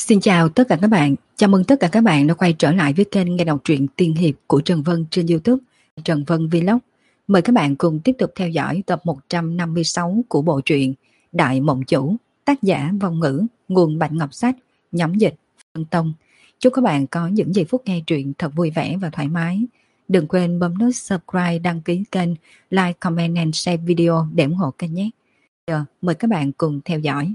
Xin chào tất cả các bạn, chào mừng tất cả các bạn đã quay trở lại với kênh nghe đọc truyện tiên hiệp của Trần Vân trên YouTube, Trần Vân Vlog. Mời các bạn cùng tiếp tục theo dõi tập 156 của bộ truyện Đại Mộng Chủ, tác giả Vong Ngữ, nguồn Bạch Ngọc Sách, nhóm dịch Phân Tông. Chúc các bạn có những giây phút nghe truyện thật vui vẻ và thoải mái. Đừng quên bấm nút subscribe, đăng ký kênh, like, comment and share video để ủng hộ kênh nhé. Giờ mời các bạn cùng theo dõi.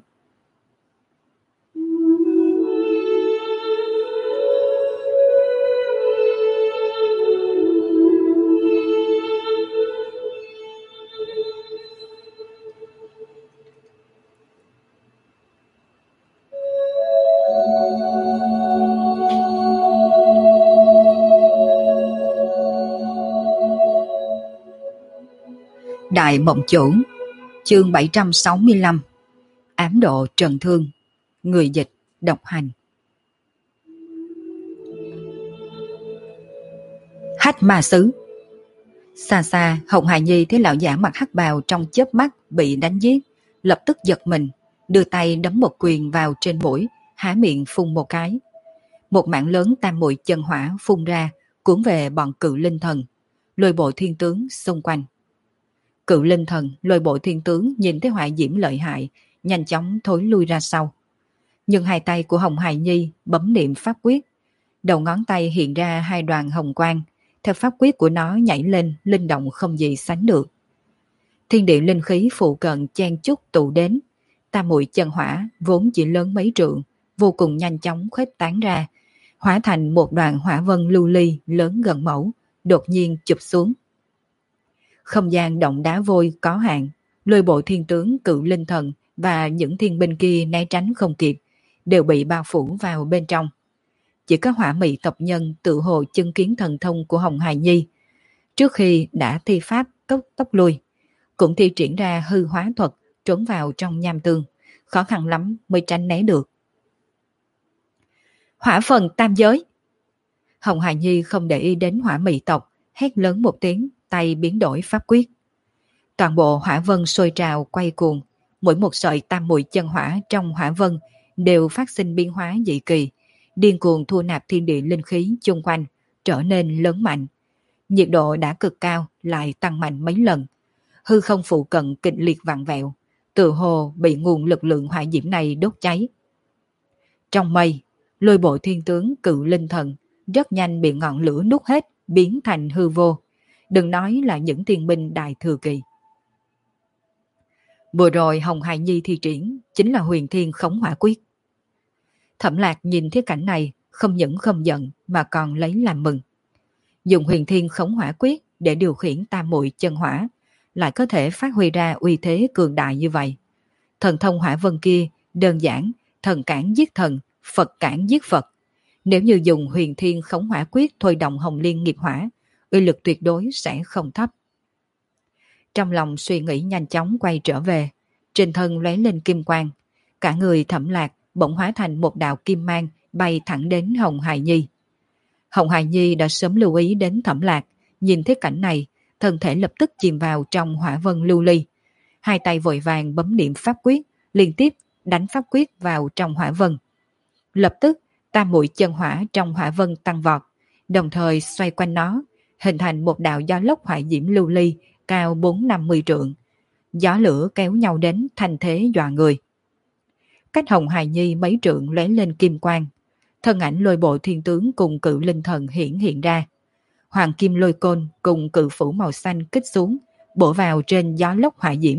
Đại Mộng Chủ, chương 765, ám độ trần thương, người dịch độc hành. Hách ma sứ. Xa xa, Hồng Hài Nhi thấy lão giả mặc hắc bào trong chớp mắt bị đánh giết, lập tức giật mình, đưa tay đấm một quyền vào trên mũi, há miệng phun một cái. Một mảng lớn tam muội chân hỏa phun ra, cuốn về bọn Cự Linh Thần, lôi bộ thiên tướng xung quanh. Cự Linh Thần, lôi bộ thiên tướng nhìn thấy hỏa diễm lợi hại, nhanh chóng thối lui ra sau. Nhưng hai tay của Hồng Hài Nhi bấm niệm pháp quyết, đầu ngón tay hiện ra hai đoàn hồng quang, theo pháp quyết của nó nhảy lên linh động không gì sánh được. Thiên địa linh khí phụ cận chen chúc tụ đến, tam muội chân hỏa vốn chỉ lớn mấy trượng, vô cùng nhanh chóng khuếch tán ra, hóa thành một đoàn hỏa vân lưu ly lớn gần mẫu, đột nhiên chụp xuống. Không gian động đá vôi có hạn, lôi bộ thiên tướng Cự Linh Thần và những thiên binh kia né tránh không kịp, đều bị bao phủ vào bên trong. Chỉ có Hỏa Mị tộc nhân tự hồ chứng kiến thần thông của Hồng Hài Nhi, trước khi đã thi pháp tốc lui, cũng thi triển ra hư hóa thuật trốn vào trong nham tương, khó khăn lắm mới tránh né được. Hỏa phần tam giới. Hồng Hài Nhi không để ý đến Hỏa Mị tộc, hét lớn một tiếng, tay biến đổi pháp quyết. Toàn bộ hỏa vân sôi trào quay cuồng, mỗi một sợi tam muội chân hỏa trong hỏa vân đều phát sinh biến hóa dị kỳ, điên cuồng thu nạp thiên địa linh khí chung quanh, trở nên lớn mạnh. Nhiệt độ đã cực cao lại tăng mạnh mấy lần, hư không phụ cận kịch liệt vặn vẹo, tự hồ bị nguồn lực lượng hỏa diễm này đốt cháy. Trong mây, lôi bộ thiên tướng Cự Linh Thần rất nhanh bị ngọn lửa nuốt hết, biến thành hư vô. Đừng nói là những thiên binh đại thừa kỳ. Vừa rồi Hồng Hài Nhi thi triển chính là huyền thiên khống hỏa quyết. Thẩm Lạc nhìn thấy cảnh này, không những không giận mà còn lấy làm mừng. Dùng huyền thiên khống hỏa quyết để điều khiển tam muội chân hỏa, lại có thể phát huy ra uy thế cường đại như vậy. Thần thông hỏa vân kia đơn giản, thần cản giết thần, Phật cản giết Phật. Nếu như dùng huyền thiên khống hỏa quyết thôi động hồng liên nghiệp hỏa, uy lực tuyệt đối sẽ không thấp. Trong lòng suy nghĩ nhanh chóng quay trở về, trên thân lóe lên kim quang, cả người Thẩm Lạc bỗng hóa thành một đạo kim mang bay thẳng đến Hồng Hài Nhi. Hồng Hài Nhi đã sớm lưu ý đến Thẩm Lạc, nhìn thấy cảnh này, thân thể lập tức chìm vào trong hỏa vân lưu ly, hai tay vội vàng bấm niệm pháp quyết, liên tiếp đánh pháp quyết vào trong hỏa vân. Lập tức tam muội chân hỏa trong hỏa vân tăng vọt, đồng thời xoay quanh nó, hình thành một đạo gió lốc hỏa diễm lưu ly cao 4-50 trượng. Gió lửa kéo nhau đến thành thế dọa người. Cách Hồng Hài Nhi mấy trượng lóe lên kim quang, thân ảnh lôi bộ thiên tướng cùng Cự Linh Thần hiện ra. Hoàng kim lôi côn cùng cự phủ màu xanh kích xuống, bổ vào trên gió lốc hỏa diễm.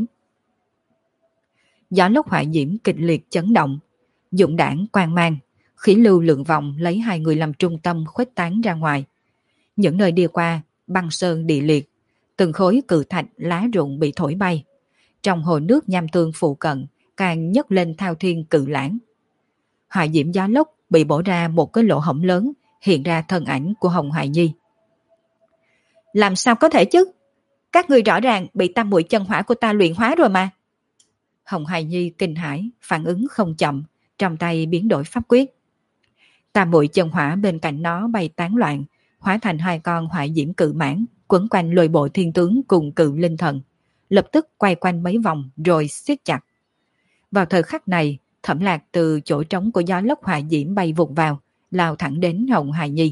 Gió lốc hỏa diễm kịch liệt chấn động, dũng đãng quang mang, khí lưu lượng vòng lấy hai người làm trung tâm khuếch tán ra ngoài. Những nơi đi qua, băng sơn địa liệt, từng khối cự thạch lá rụng bị thổi bay. Trong hồ nước nham tương phụ cận càng nhấc lên thao thiên cự lãng. Hỏa diễm gió lốc bị bổ ra một cái lỗ hổng lớn, hiện ra thân ảnh của Hồng Hài Nhi. Làm sao có thể chứ? Các ngươi rõ ràng bị tam muội chân hỏa của ta luyện hóa rồi mà. Hồng Hài Nhi kinh hãi, phản ứng không chậm, trong tay biến đổi pháp quyết. Tam muội chân hỏa bên cạnh nó bay tán loạn, hóa thành hai con hỏa diễm cự mãng quấn quanh lôi bộ thiên tướng cùng Cự Linh Thần, lập tức quay quanh mấy vòng rồi siết chặt. Vào thời khắc này, Thẩm Lạc từ chỗ trống của gió lốc hỏa diễm bay vụt vào, lao thẳng đến Hồng Hài Nhi.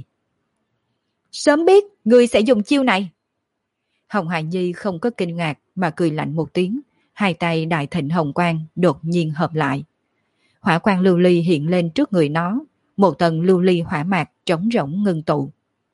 Sớm biết ngươi sẽ dùng chiêu này. Hồng Hài Nhi không có kinh ngạc mà cười lạnh một tiếng, hai tay đại thịnh hồng quang đột nhiên hợp lại. Hỏa quang lưu ly hiện lên trước người nó, một tầng lưu ly hỏa mạc trống rỗng ngưng tụ.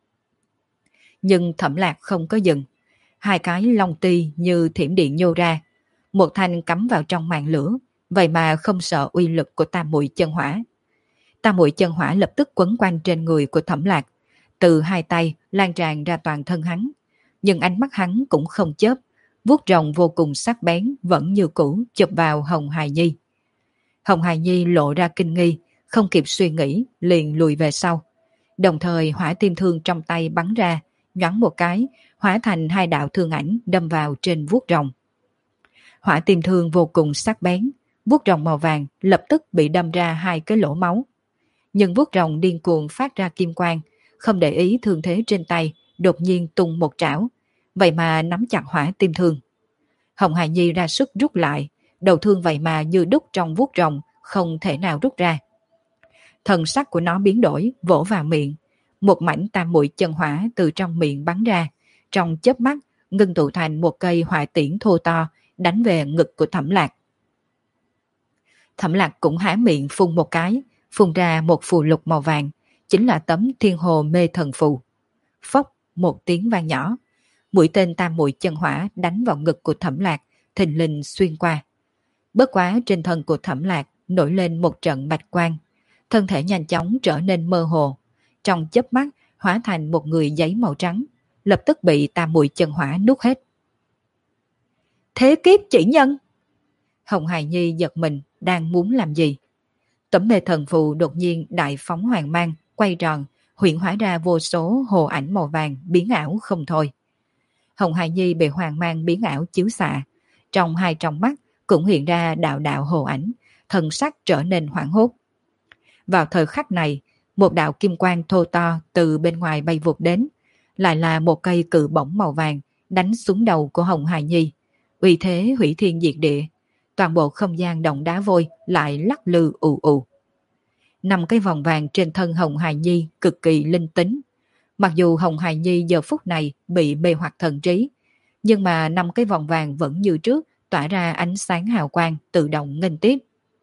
Nhưng Thẩm Lạc không có dừng, hai cái long ti như thiểm điện nhô ra, một thanh cắm vào trong màn lửa, vậy mà không sợ uy lực của tam muội chân hỏa. Tam muội chân hỏa lập tức quấn quanh trên người của Thẩm Lạc, từ hai tay lan tràn ra toàn thân hắn, nhưng ánh mắt hắn cũng không chớp, vuốt rồng vô cùng sắc bén vẫn như cũ chụp vào Hồng Hài Nhi. Hồng Hài Nhi lộ ra kinh nghi, không kịp suy nghĩ liền lùi về sau. Đồng thời hỏa tim thương trong tay bắn ra, nhoáng một cái, hóa thành hai đạo thương ảnh đâm vào trên vuốt rồng. Hỏa tim thương vô cùng sắc bén, vuốt rồng màu vàng lập tức bị đâm ra hai cái lỗ máu. Nhưng vuốt rồng điên cuồng phát ra kim quang, không để ý thương thế trên tay, đột nhiên tung một trảo, vậy mà nắm chặt hỏa tim thương. Hồng Hài Nhi ra sức rút lại, đầu thương vậy mà như đúc trong vuốt rồng, không thể nào rút ra. Thần sắc của nó biến đổi, vỗ vào miệng, một mảnh tam muội chân hỏa từ trong miệng bắn ra, trong chớp mắt ngưng tụ thành một cây hỏa tiễn thô to, đánh về ngực của Thẩm Lạc. Thẩm Lạc cũng há miệng phun một cái, phun ra một phù lục màu vàng, chính là tấm Thiên Hồ Mê Thần Phù. Phốc, một tiếng vang nhỏ, mũi tên tam muội chân hỏa đánh vào ngực của Thẩm Lạc, thình lình xuyên qua. Bất quá trên thân của Thẩm Lạc nổi lên một trận bạch quang, thân thể nhanh chóng trở nên mơ hồ, trong chớp mắt hóa thành một người giấy màu trắng, lập tức bị tam muội chân hỏa nuốt hết. Thế kiếp chỉ nhân! Hồng Hài Nhi giật mình, đang muốn làm gì? Tấm Mê Thần Phù đột nhiên đại phóng hoàng mang, quay tròn, hiện hóa ra vô số hồ ảnh màu vàng biến ảo không thôi. Hồng Hài Nhi bị hoàng mang biến ảo chiếu xạ, trong hai tròng mắt cũng hiện ra đạo đạo hồ ảnh, thần sắc trở nên hoảng hốt. Vào thời khắc này, một đạo kim quang thô to từ bên ngoài bay vụt đến, lại là một cây cự bổng màu vàng đánh xuống đầu của Hồng Hài Nhi, uy thế hủy thiên diệt địa, toàn bộ không gian động đá vôi lại lắc lư ù ù. 5 cái vòng vàng trên thân Hồng Hài Nhi cực kỳ linh tính. Mặc dù Hồng Hài Nhi giờ phút này bị mê hoặc thần trí, nhưng mà 5 cái vòng vàng vẫn như trước tỏa ra ánh sáng hào quang tự động nghênh tiếp.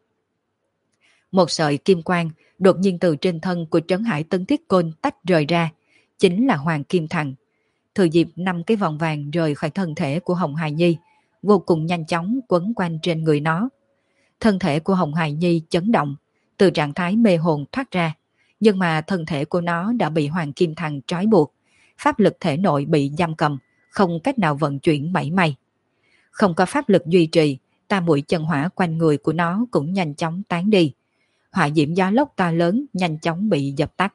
Một sợi kim quang đột nhiên từ trên thân của Trấn Hải Tân Thiết Côn tách rời ra, chính là Hoàng Kim Thần. Thừa dịp 5 cái vòng vàng rời khỏi thân thể của Hồng Hài Nhi, vô cùng nhanh chóng quấn quanh trên người nó. Thân thể của Hồng Hài Nhi chấn động, từ trạng thái mê hồn thoát ra, nhưng mà thân thể của nó đã bị Hoàng Kim Thần trói buộc, pháp lực thể nội bị giam cầm, không cách nào vận chuyển mảy may. Không có pháp lực duy trì, tam muội chân hỏa quanh người của nó cũng nhanh chóng tán đi. Hỏa diễm gió lốc to lớn nhanh chóng bị dập tắt.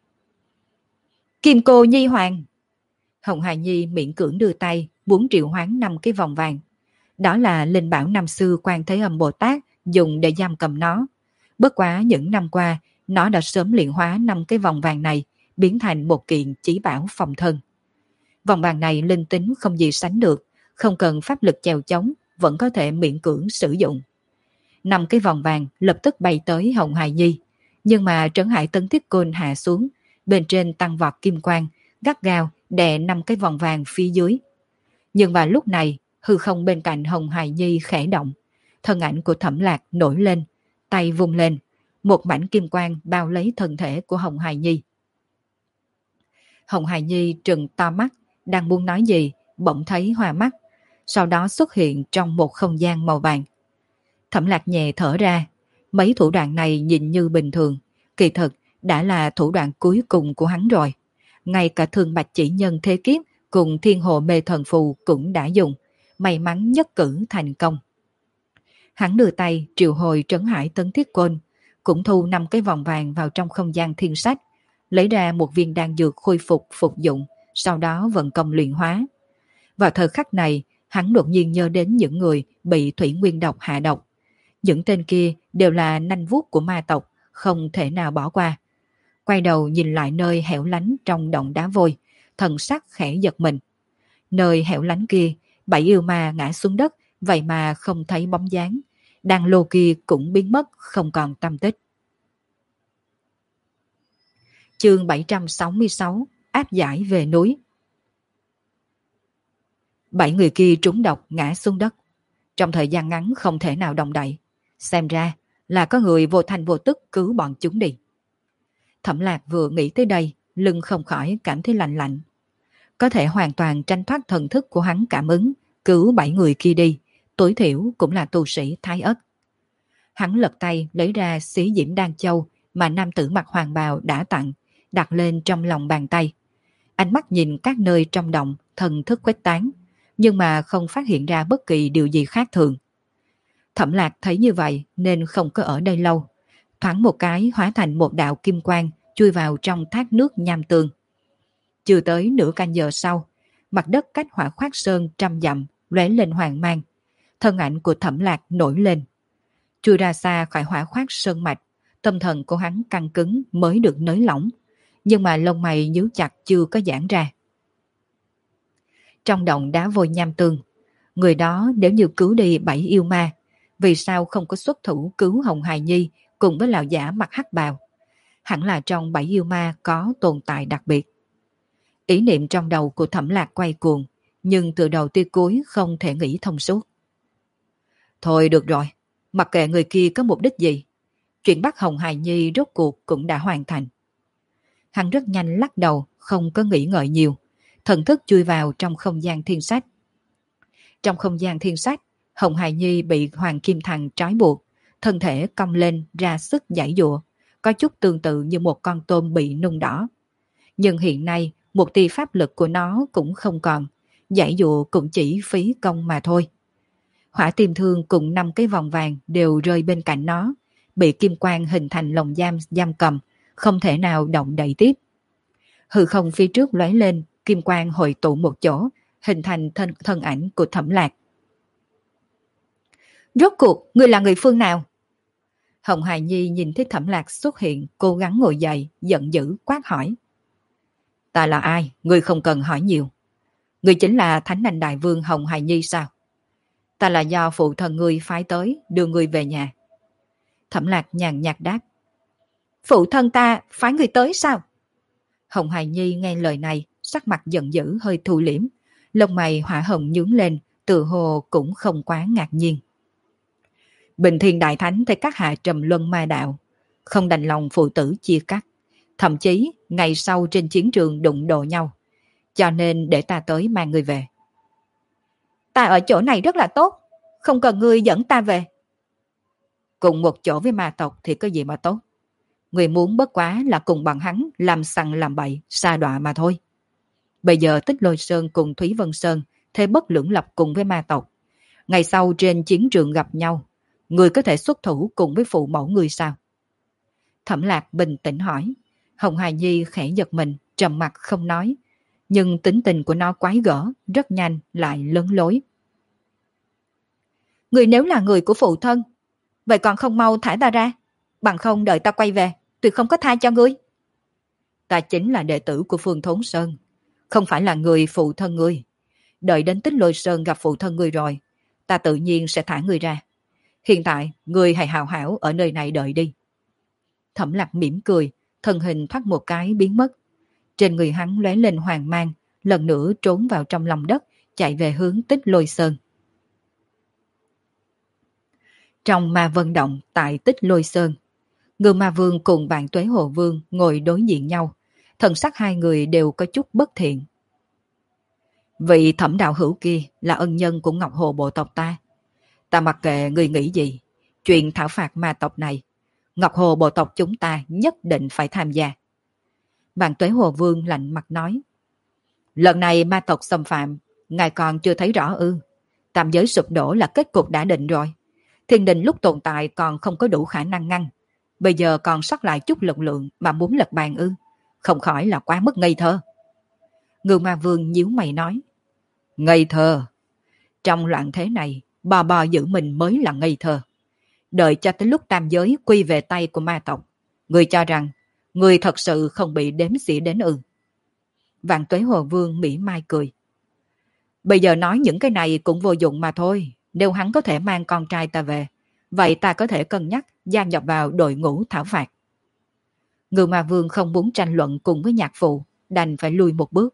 Kim Cô Nhi Hoàng! Hồng Hài Nhi miễn cưỡng đưa tay, muốn triệu hoán 5 cái vòng vàng. Đó là linh bảo năm xưa Quan Thế Âm Bồ Tát dùng để giam cầm nó. Bất quá những năm qua, nó đã sớm luyện hóa 5 cái vòng vàng này, biến thành một kiện chí bảo phòng thân. Vòng vàng này linh tính không gì sánh được, không cần pháp lực chèo chống, vẫn có thể miễn cưỡng sử dụng. 5 cái vòng vàng lập tức bay tới Hồng Hài Nhi, nhưng mà Trấn Hải Tân Thiết Côn hạ xuống, bên trên tăng vọt kim quang, gắt gao đè 5 cái vòng vàng phía dưới. Nhưng vào lúc này, hư không bên cạnh Hồng Hài Nhi khẽ động, thân ảnh của Thẩm Lạc nổi lên, tay vung lên, một mảnh kim quang bao lấy thân thể của Hồng Hài Nhi. Hồng Hài Nhi trừng to mắt, đang muốn nói gì, bỗng thấy hoa mắt, sau đó xuất hiện trong một không gian màu vàng. Thẩm Lạc nhẹ thở ra, mấy thủ đoạn này nhìn như bình thường, kỳ thực đã là thủ đoạn cuối cùng của hắn rồi. Ngay cả Thương Bạch Chỉ Nhân thế kiếp cùng Thiên Hồ Mê Thần Phù cũng đã dùng, may mắn nhất cử thành công. Hắn đưa tay triệu hồi Trấn Hải Tân Thiết Côn, cũng thu 5 cái vòng vàng vào trong không gian thiên sách, lấy ra một viên đan dược khôi phục phục dụng, sau đó vận công luyện hóa. Vào thời khắc này, hắn đột nhiên nhớ đến những người bị thủy nguyên độc hạ độc. Những tên kia đều là nanh vuốt của ma tộc, không thể nào bỏ qua. Quay đầu nhìn lại nơi hẻo lánh trong động đá vôi, thần sắc khẽ giật mình. Nơi hẻo lánh kia, 7 yêu ma ngã xuống đất, vậy mà không thấy bóng dáng. đan lô kia cũng biến mất không còn tăm tích. Chương 766, áp giải về núi. 7 người kia trúng độc ngã xuống đất. Trong thời gian ngắn không thể nào động đậy. Xem ra là có người vô thanh vô tức cứu bọn chúng đi. Thẩm Lạc vừa nghĩ tới đây, lưng không khỏi cảm thấy lạnh lạnh. Có thể hoàn toàn tranh thoát thần thức của hắn cảm ứng, cứu 7 người kia đi, tối thiểu cũng là tu sĩ Thái Ất. Hắn lật tay lấy ra xí diễm đan châu mà nam tử mặc hoàng bào đã tặng, đặt lên trong lòng bàn tay. Ánh mắt nhìn các nơi trong động, thần thức khuếch tán, nhưng mà không phát hiện ra bất kỳ điều gì khác thường. Thẩm Lạc thấy như vậy nên không có ở đây lâu. Thoáng một cái hóa thành một đạo kim quang chui vào trong thác nước nham tương. Chưa tới nửa canh giờ sau, mặt đất cách Hỏa Khoát Sơn trăm dặm lóe lên hoàng mang. Thân ảnh của Thẩm Lạc nổi lên. Chui ra xa khỏi Hỏa Khoát Sơn mạch, tâm thần của hắn căng cứng mới được nới lỏng, nhưng mà lông mày nhíu chặt chưa có giãn ra. Trong động đá vôi nham tương, người đó nếu như cứu đi 7 yêu ma, vì sao không có xuất thủ cứu Hồng Hài Nhi cùng với lão giả mặc hắc bào? Hẳn là trong 7 yêu ma có tồn tại đặc biệt. Ý niệm trong đầu của Thẩm Lạc quay cuồng, nhưng từ đầu tới cuối không thể nghĩ thông suốt. Thôi được rồi, mặc kệ người kia có mục đích gì, chuyện bắt Hồng Hài Nhi rốt cuộc cũng đã hoàn thành. Hắn rất nhanh lắc đầu, không có nghĩ ngợi nhiều, thần thức chui vào trong không gian thiên sách. Trong không gian thiên sách, Hồng Hài Nhi bị Hoàng Kim Thằng trói buộc, thân thể cong lên ra sức giãy giụa, có chút tương tự như một con tôm bị nung đỏ. Nhưng hiện nay, một tia pháp lực của nó cũng không còn, giãy giụa cũng chỉ phí công mà thôi. Hỏa Tiêm Thương cùng 5 cái vòng vàng đều rơi bên cạnh nó, bị kim quang hình thành lồng giam cầm, không thể nào động đậy tiếp. Hư không phía trước lóe lên, kim quang hội tụ một chỗ, hình thành thân ảnh của Thẩm Lạc. Rốt cuộc, ngươi là người phương nào? Hồng Hài Nhi nhìn thấy Thẩm Lạc xuất hiện, cố gắng ngồi dậy, giận dữ quát hỏi. Ta là ai? Ngươi không cần hỏi nhiều. Ngươi chính là Thánh Anh Đại Vương Hồng Hài Nhi sao? Ta là do phụ thân ngươi phái tới, đưa ngươi về nhà. Thẩm Lạc nhàn nhạt đáp. Phụ thân ta phái ngươi tới sao? Hồng Hài Nhi nghe lời này, sắc mặt giận dữ hơi thu liễm, lông mày hỏa hồng nhướng lên, tự hồ cũng không quá ngạc nhiên. Bình Thiên Đại Thánh thấy các hạ trầm luân ma đạo, không đành lòng phụ tử chia cắt, thậm chí ngày sau trên chiến trường đụng độ nhau, cho nên để ta tới mang ngươi về. Ta ở chỗ này rất là tốt, không cần ngươi dẫn ta về. Cùng một chỗ với ma tộc thì có gì mà tốt. Người muốn bất quá là cùng bằng hắn làm sằng làm bậy, sa đọa mà thôi. Bây giờ Tích Lôi Sơn cùng Thúy Vân Sơn thế bất lưỡng lập cùng với ma tộc. Ngày sau trên chiến trường gặp nhau, người có thể xuất thủ cùng với phụ mẫu người sao? Thẩm Lạc bình tĩnh hỏi. Hồng Hài Nhi khẽ giật mình, trầm mặt không nói. Nhưng tính tình của nó quái gở, rất nhanh lại lấn lối. Người nếu là người của phụ thân, vậy còn không mau thả ta ra, bằng không đợi ta quay về, tuyệt không có tha cho ngươi. Ta chính là đệ tử của Phương Thốn Sơn, không phải là người phụ thân ngươi. Đợi đến Tích Lôi Sơn gặp phụ thân ngươi rồi, ta tự nhiên sẽ thả ngươi ra. Hiện tại, ngươi hãy hào hảo ở nơi này đợi đi. Thẩm Lạc mỉm cười, thân hình thoát một cái biến mất. Trên người hắn lóe lên hoàng mang, lần nữa trốn vào trong lòng đất, chạy về hướng Tích Lôi Sơn. Trong ma vân động tại Tích Lôi Sơn, Ngưu Ma Vương cùng Vạn Tuế Hồ Vương ngồi đối diện nhau, thần sắc hai người đều có chút bất thiện. Vị Thẩm đạo hữu kia là ân nhân của Ngọc Hồ bộ tộc ta. Ta mặc kệ người nghĩ gì, chuyện thảo phạt ma tộc này, Ngọc Hồ bộ tộc chúng ta nhất định phải tham gia. Vạn Tuế Hồ Vương lạnh mặt nói. Lần này ma tộc xâm phạm, ngài còn chưa thấy rõ ư? Tam giới sụp đổ là kết cục đã định rồi. Thiên đình lúc tồn tại còn không có đủ khả năng ngăn, bây giờ còn sót lại chút lực lượng mà muốn lật bàn ư? Không khỏi là quá mức ngây thơ. Ngưu Ma Vương nhíu mày nói. Ngây thơ? Trong loạn thế này, bò bò giữ mình mới là ngây thơ. Đợi cho tới lúc tam giới quy về tay của ma tộc, người cho rằng người thật sự không bị đếm xỉa đến ư? Vạn Tuế Hồ Vương mỉa mai cười. Bây giờ nói những cái này cũng vô dụng mà thôi. Nếu hắn có thể mang con trai ta về, vậy ta có thể cân nhắc gia nhập vào đội ngũ thảo phạt. Ngưu Ma Vương không muốn tranh luận cùng với nhạc phụ, đành phải lui một bước.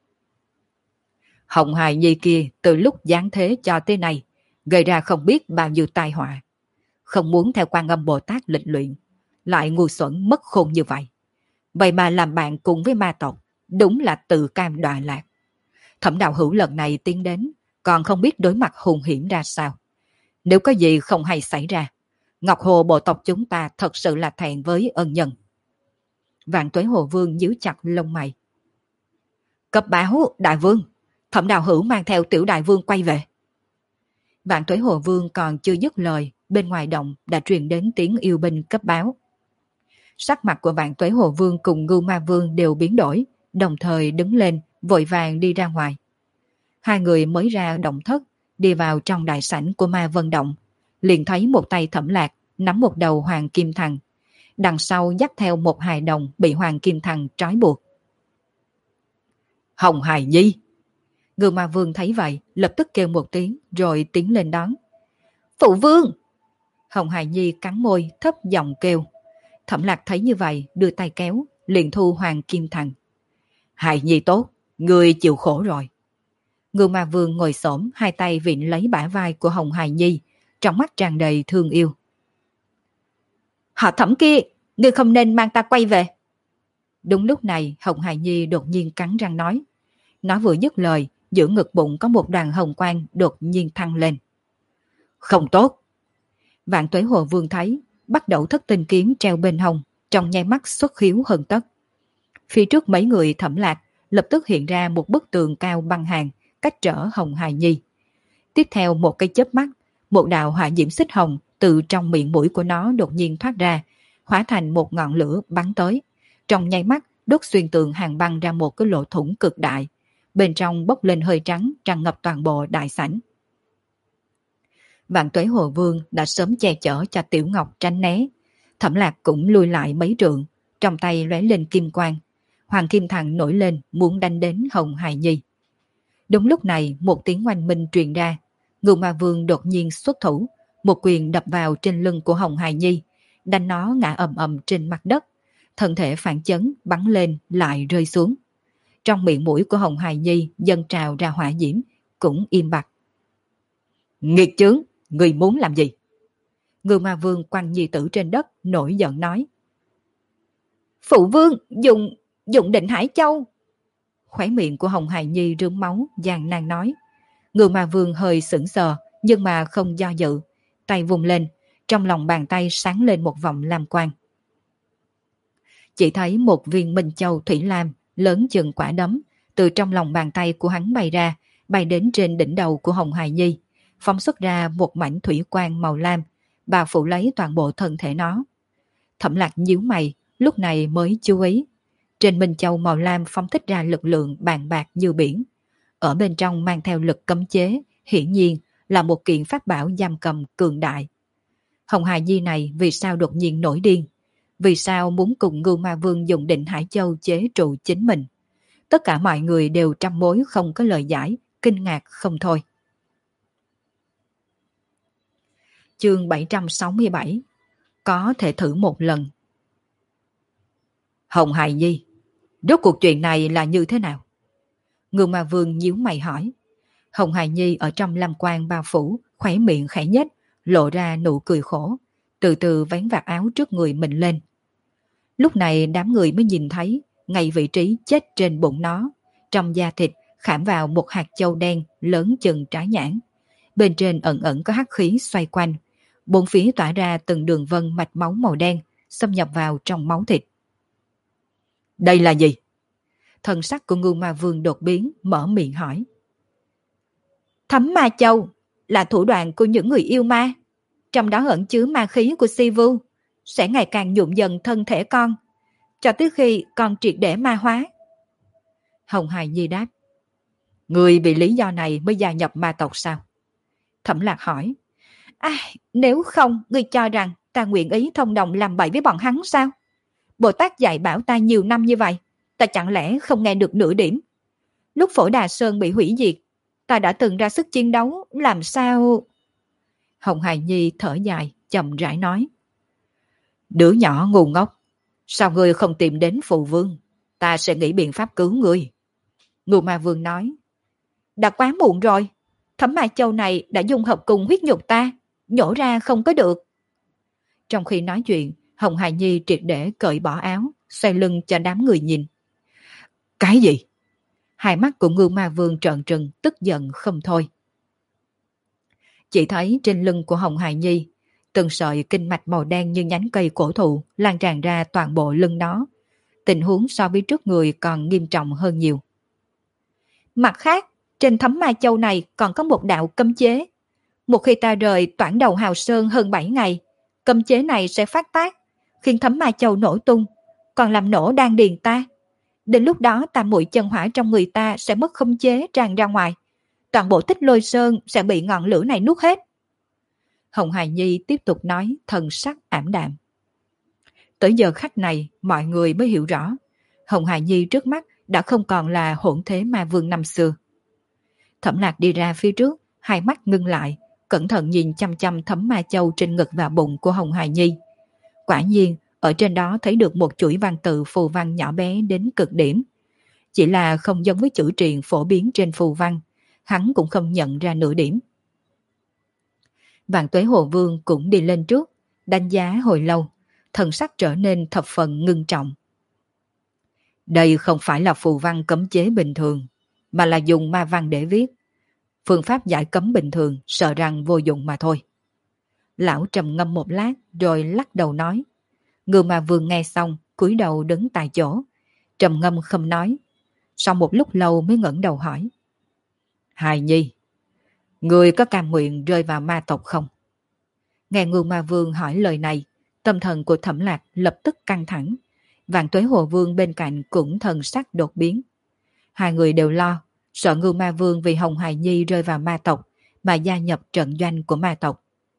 Hồng Hài Nhi kia từ lúc giáng thế cho tới nay, gây ra không biết bao nhiêu tai họa. Không muốn theo Quan Âm Bồ Tát lịch luyện, lại ngu xuẩn mất khôn như vậy. Vậy mà làm bạn cùng với ma tộc, đúng là tự cam đọa lạc. Thẩm Đạo Hữu lần này tiến đến, còn không biết đối mặt hung hiểm ra sao. Nếu có gì không hay xảy ra, Ngọc Hồ bộ tộc chúng ta thật sự là thẹn với ân nhân. Vạn Tuế Hồ Vương nhíu chặt lông mày. Cấp báo, đại vương, Thẩm Đạo Hữu mang theo tiểu đại vương quay về. Vạn Tuế Hồ Vương còn chưa dứt lời, bên ngoài động đã truyền đến tiếng yêu binh cấp báo. Sắc mặt của Vạn Tuế Hồ Vương cùng Ngưu Ma Vương đều biến đổi, đồng thời đứng lên, vội vàng đi ra ngoài. Hai người mới ra động thất, đi vào trong đại sảnh của Ma Vân Động, liền thấy một tay Thẩm Lạc nắm một đầu Hoàng Kim Thằng, đằng sau dắt theo một hài đồng bị Hoàng Kim Thằng trói buộc. Hồng Hài Nhi! Ngưu Ma Vương thấy vậy, lập tức kêu một tiếng rồi tiến lên đón. Phụ vương! Hồng Hài Nhi cắn môi, thấp giọng kêu. Thẩm Lạc thấy như vậy, đưa tay kéo, liền thu Hoàng Kim Thằng. Hài Nhi tốt, người chịu khổ rồi. Ngưu Ma Vương ngồi xổm, hai tay vịn lấy bả vai của Hồng Hài Nhi, trong mắt tràn đầy thương yêu. Họ Thẩm kia, ngươi không nên mang ta quay về. Đúng lúc này, Hồng Hài Nhi đột nhiên cắn răng nói. Nó vừa dứt lời, giữa ngực bụng có một đoàn hồng quang đột nhiên thăng lên. Không tốt! Vạn Tuế Hồ Vương thấy, bắt đầu thất tinh kiếm treo bên hông, trong nháy mắt xuất khiếu hơn tất. Phía trước mấy người Thẩm Lạc, lập tức hiện ra một bức tường cao băng hàng, cách trở Hồng Hài Nhi. Tiếp theo một cái chớp mắt, một đạo hỏa diễm xích hồng từ trong miệng mũi của nó đột nhiên thoát ra, hóa thành một ngọn lửa bắn tới. Trong nháy mắt, đốt xuyên tường hàng băng ra một cái lỗ thủng cực đại. Bên trong bốc lên hơi trắng, tràn ngập toàn bộ đại sảnh. Vạn Tuế Hồ Vương đã sớm che chở cho Tiểu Ngọc tránh né. Thẩm Lạc cũng lùi lại mấy trượng, trong tay lóe lên kim quang. Hoàng Kim Thằng nổi lên muốn đánh đến Hồng Hài Nhi. Đúng lúc này một tiếng oanh minh truyền ra. Ngưu Ma Vương đột nhiên xuất thủ, một quyền đập vào trên lưng của Hồng Hài Nhi, đánh nó ngã ầm ầm trên mặt đất. Thân thể phản chấn bắn lên lại rơi xuống. Trong miệng mũi của Hồng Hài Nhi dâng trào ra hỏa diễm, cũng im bặt. Nghiệt chướng, người muốn làm gì? Ngưu Ma Vương quăng nhi tử trên đất, nổi giận nói. Phụ vương, dùng Định Hải Châu. Khóe miệng của Hồng Hài Nhi rướm máu, gian nan nói. Ngưu Ma Vương hơi sững sờ, nhưng mà không do dự. Tay vùng lên, trong lòng bàn tay sáng lên một vòng lam quang. Chỉ thấy một viên Minh Châu thủy lam, lớn chừng quả đấm, từ trong lòng bàn tay của hắn bay ra, bay đến trên đỉnh đầu của Hồng Hài Nhi, phóng xuất ra một mảnh thủy quang màu lam, bao phủ lấy toàn bộ thân thể nó. Thẩm Lạc nhíu mày, lúc này mới chú ý. Trên Minh Châu màu lam phóng thích ra lực lượng bàn bạc như biển. Ở bên trong mang theo lực cấm chế, hiển nhiên là một kiện pháp bảo giam cầm cường đại. Hồng Hài Nhi này vì sao đột nhiên nổi điên? Vì sao muốn cùng Ngưu Ma Vương dùng Định Hải Châu chế trụ chính mình? Tất cả mọi người đều trăm mối không có lời giải, kinh ngạc không thôi. Chương 767. Có thể thử một lần. Hồng Hài Nhi, rốt cuộc chuyện này là như thế nào? Ngưu Ma Vương nhíu mày hỏi. Hồng Hài Nhi ở trong lam quang bao phủ, khóe miệng khẽ nhếch, lộ ra nụ cười khổ, từ từ vén vạt áo trước người mình lên. Lúc này đám người mới nhìn thấy, ngay vị trí chết trên bụng nó, trong da thịt khảm vào một hạt châu đen lớn chừng trái nhãn. Bên trên ẩn ẩn có hắc khí xoay quanh, bốn phía tỏa ra từng đường vân mạch máu màu đen, xâm nhập vào trong máu thịt. Đây là gì? Thần sắc của Ngưu Ma Vương đột biến, mở miệng hỏi. Thấm Ma Châu là thủ đoạn của những người yêu ma, trong đó ẩn chứa ma khí của Si Vu, sẽ ngày càng nhuộm dần thân thể con, cho tới khi con triệt để ma hóa. Hồng Hài Nhi đáp. Người vì lý do này mới gia nhập ma tộc sao? Thẩm Lạc hỏi. Nếu không, ngươi cho rằng ta nguyện ý thông đồng làm bậy với bọn hắn sao? Bồ Tát dạy bảo ta nhiều năm như vậy, ta chẳng lẽ không nghe được nửa điểm? Lúc Phổ Đà Sơn bị hủy diệt, ta đã từng ra sức chiến đấu, làm sao... Hồng Hài Nhi thở dài, chậm rãi nói. Đứa nhỏ ngu ngốc, sao ngươi không tìm đến phụ vương? Ta sẽ nghĩ biện pháp cứu ngươi. Ngưu Ma Vương nói. Đã quá muộn rồi. Thẩm Ma Châu này đã dung hợp cùng huyết nhục ta, nhổ ra không có được. Trong khi nói chuyện, Hồng Hài Nhi triệt để cởi bỏ áo, xoay lưng cho đám người nhìn. Cái gì? Hai mắt của Ngưu Ma Vương trợn trừng, tức giận không thôi. Chỉ thấy trên lưng của Hồng Hài Nhi, từng sợi kinh mạch màu đen như nhánh cây cổ thụ lan tràn ra toàn bộ lưng nó. Tình huống so với trước người còn nghiêm trọng hơn nhiều. Mặt khác, trên Thẩm Ma Châu này còn có một đạo cấm chế. Một khi ta rời Toản Đầu Hào Sơn hơn 7 ngày, cấm chế này sẽ phát tác, khiến Thẩm Ma Châu nổ tung, còn làm nổ đan điền ta. Đến lúc đó tam muội chân hỏa trong người ta sẽ mất khống chế tràn ra ngoài. Toàn bộ Tích Lôi Sơn sẽ bị ngọn lửa này nuốt hết. Hồng Hài Nhi tiếp tục nói, thần sắc ảm đạm. Tới giờ khắc này, mọi người mới hiểu rõ. Hồng Hài Nhi trước mắt đã không còn là hỗn thế ma vương năm xưa. Thẩm Lạc đi ra phía trước, hai mắt ngưng lại, cẩn thận nhìn chăm chăm Thẩm Ma Châu trên ngực và bụng của Hồng Hài Nhi. Quả nhiên, ở trên đó thấy được một chuỗi văn tự phù văn nhỏ bé đến cực điểm. Chỉ là không giống với chữ triện phổ biến trên phù văn, hắn cũng không nhận ra nửa điểm. Vạn Tuế Hồ Vương cũng đi lên trước, đánh giá hồi lâu, thần sắc trở nên thập phần ngưng trọng. Đây không phải là phù văn cấm chế bình thường, mà là dùng ma văn để viết. Phương pháp giải cấm bình thường sợ rằng vô dụng mà thôi. Lão trầm ngâm một lát rồi lắc đầu nói. Ngưu Ma Vương nghe xong, cúi đầu đứng tại chỗ, trầm ngâm không nói. Sau một lúc lâu mới ngẩng đầu hỏi. Hài Nhi, người có cam nguyện rơi vào ma tộc không? Nghe Ngưu Ma Vương hỏi lời này, tâm thần của Thẩm Lạc lập tức căng thẳng. Vạn Tuế Hồ Vương bên cạnh cũng thần sắc đột biến. Hai người đều lo, sợ Ngưu Ma Vương vì Hồng Hài Nhi rơi vào ma tộc mà gia nhập trận doanh của ma tộc.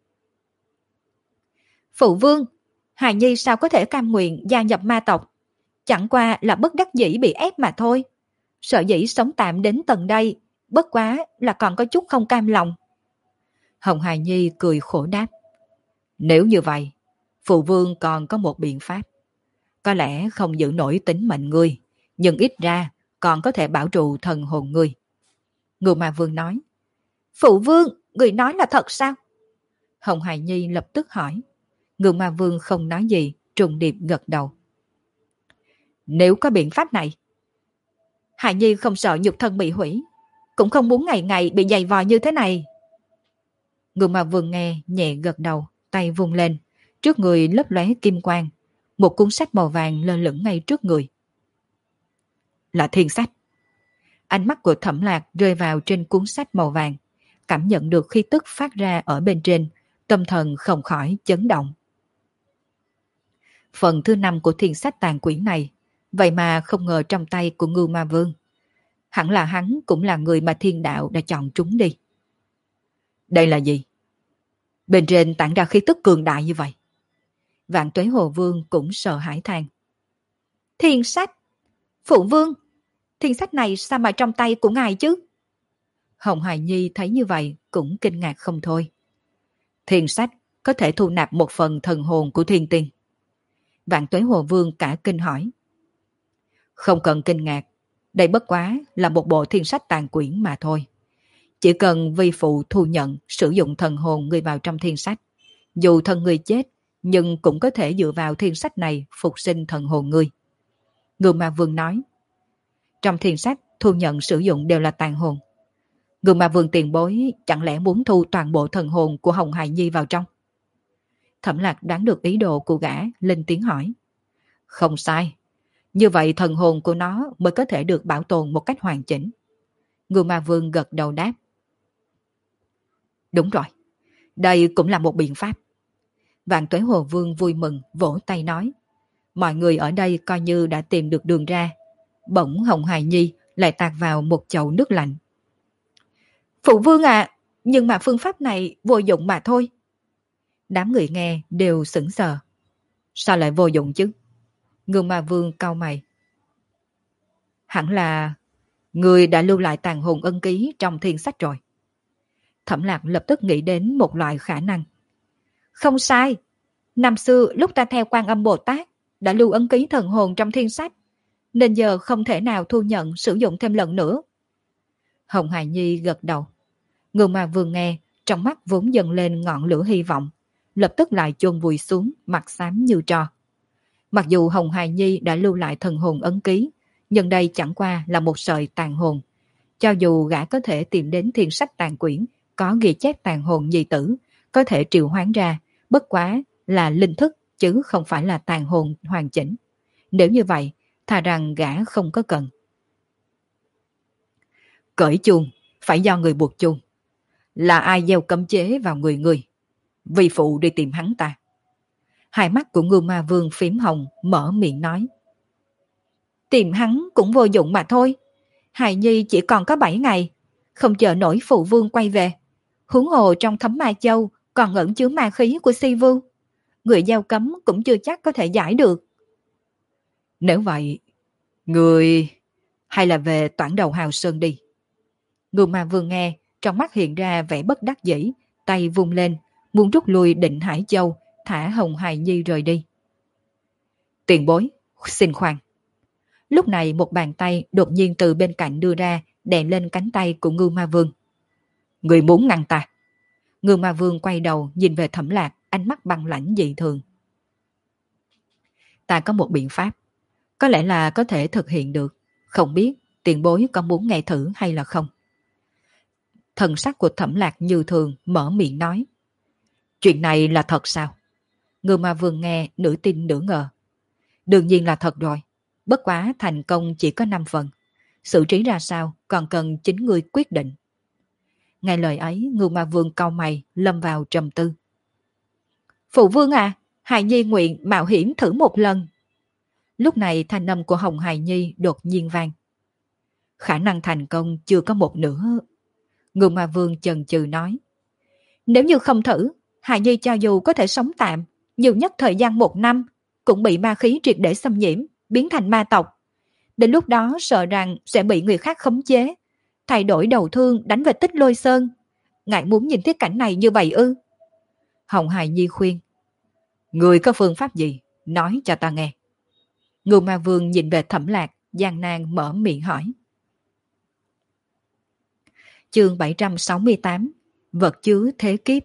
Phụ vương, Hài Nhi sao có thể cam nguyện gia nhập ma tộc? Chẳng qua là bất đắc dĩ bị ép mà thôi. Sợ dĩ sống tạm đến tận đây, bất quá là còn có chút không cam lòng. Hồng Hài Nhi cười khổ đáp. Nếu như vậy, phụ vương còn có một biện pháp. Có lẽ không giữ nổi tính mệnh ngươi, nhưng ít ra còn có thể bảo trụ thần hồn ngươi. Ngưu Ma Vương nói. Phụ vương, người nói là thật sao? Hồng Hài Nhi lập tức hỏi. Ngưu Ma Vương không nói gì, trùng điệp gật đầu. Nếu có biện pháp này, Hài Nhi không sợ nhục thân bị hủy, cũng không muốn ngày ngày bị giày vò như thế này. Ngưu Ma Vương nghe nhẹ gật đầu, tay vung lên, trước người lấp lóe kim quang, một cuốn sách màu vàng lơ lửng ngay trước người. Là thiên sách. Ánh mắt của Thẩm Lạc rơi vào trên cuốn sách màu vàng, cảm nhận được khí tức phát ra ở bên trên, tâm thần không khỏi chấn động. Phần thứ 5 của thiên sách tàn quyển này, vậy mà không ngờ trong tay của Ngưu Ma Vương. Hẳn là hắn cũng là người mà thiên đạo đã chọn trúng đi. Đây là gì? Bên trên tản ra khí tức cường đại như vậy. Vạn Tuế Hồ Vương cũng sợ hãi than. Thiên sách? Phụ vương, thiên sách này sao mà trong tay của ngài chứ? Hồng Hài Nhi thấy như vậy cũng kinh ngạc không thôi. Thiên sách có thể thu nạp một phần thần hồn của thiên tiên. Vạn Tuế Hồ Vương cả kinh hỏi. Không cần kinh ngạc, đây bất quá là một bộ thiên sách tàn quyển mà thôi. Chỉ cần vi phụ thu nhận sử dụng thần hồn người vào trong thiên sách, dù thân người chết, nhưng cũng có thể dựa vào thiên sách này phục sinh thần hồn người. Ngưu Ma Vương nói. Trong thiên sách thu nhận sử dụng đều là tàn hồn. Ngưu Ma Vương tiền bối chẳng lẽ muốn thu toàn bộ thần hồn của Hồng Hài Nhi vào trong? Thẩm Lạc đoán được ý đồ của gã, lên tiếng hỏi. Không sai. Như vậy thần hồn của nó mới có thể được bảo tồn một cách hoàn chỉnh. Ngưu Ma Vương gật đầu đáp. Đúng rồi. Đây cũng là một biện pháp. Vạn Tuế Hồ Vương vui mừng vỗ tay nói. Mọi người ở đây coi như đã tìm được đường ra. Bỗng Hồng Hài Nhi lại tạt vào một chậu nước lạnh. Phụ vương à, nhưng mà phương pháp này vô dụng mà thôi. Đám người nghe đều sững sờ. Sao lại vô dụng chứ? Ngưu Ma Vương cau mày. Hẳn là người đã lưu lại tàn hồn ân ký trong thiên sách rồi. Thẩm Lạc lập tức nghĩ đến một loại khả năng. Không sai. Năm xưa lúc ta theo Quan Âm Bồ Tát đã lưu ấn ký thần hồn trong thiên sách, nên giờ không thể nào thu nhận sử dụng thêm lần nữa. Hồng Hài Nhi gật đầu. Ngưu Ma Vương nghe, trong mắt vốn dần lên ngọn lửa hy vọng, lập tức lại chôn vùi xuống, mặt xám như tro. Mặc dù Hồng Hài Nhi đã lưu lại thần hồn ấn ký, nhưng đây chẳng qua là một sợi tàn hồn. Cho dù gã có thể tìm đến thiên sách tàn quyển, có ghi chép tàn hồn nhi tử, có thể triệu hoán ra, bất quá là linh thức chứ không phải là tàn hồn hoàn chỉnh. Nếu như vậy, thà rằng gã không có cần. Cởi chuông, phải do người buộc chuông. Là ai gieo cấm chế vào người người? Vi phụ đi tìm hắn ta. Hai mắt của Ngưu Ma Vương phím hồng, mở miệng nói. Tìm hắn cũng vô dụng mà thôi. Hài Nhi chỉ còn có 7 ngày, không chờ nổi phụ vương quay về. Huống hồ trong Thấm Ma Châu còn ẩn chứa ma khí của Si Vưu. Người gieo cấm cũng chưa chắc có thể giải được. Nếu vậy, người hay là về Toản Đầu Hào Sơn đi. Ngưu Ma Vương nghe, trong mắt hiện ra vẻ bất đắc dĩ, tay vung lên, muốn rút lui Định Hải Châu, thả Hồng Hài Nhi rời đi. Tiền bối, xin khoan. Lúc này một bàn tay đột nhiên từ bên cạnh đưa ra, đè lên cánh tay của Ngưu Ma Vương. Người muốn ngăn ta? Ngưu Ma Vương quay đầu nhìn về Thẩm Lạc, ánh mắt băng lãnh dị thường. Ta có một biện pháp, có lẽ là có thể thực hiện được, không biết tiền bối có muốn nghe thử hay là không? Thần sắc của Thẩm Lạc như thường mở miệng nói. Chuyện này là thật sao? Ngưu Ma Vương nghe nửa tin nửa ngờ. Đương nhiên là thật rồi, bất quá thành công chỉ có 5 phần. Xử trí ra sao còn cần chính ngươi quyết định. Nghe lời ấy, Ngưu Ma Vương cau mày lâm vào trầm tư. Phụ vương à, Hài Nhi nguyện mạo hiểm thử một lần. Lúc này thanh âm của Hồng Hài Nhi đột nhiên vang. Khả năng thành công chưa có một nửa. Ngưu Ma Vương chần chừ nói. Nếu như không thử, Hài Nhi cho dù có thể sống tạm, nhiều nhất thời gian 1 năm, cũng bị ma khí triệt để xâm nhiễm, biến thành ma tộc. Đến lúc đó sợ rằng sẽ bị người khác khống chế, thay đổi đầu thương đánh về Tích Lôi Sơn. Ngài muốn nhìn thấy cảnh này như vậy ư? Hồng Hài Nhi khuyên. Người có phương pháp gì? Nói cho ta nghe. Ngưu Ma Vương nhìn về Thẩm Lạc, gian nan mở miệng hỏi. Chương 768. Vật chứa thế kiếp.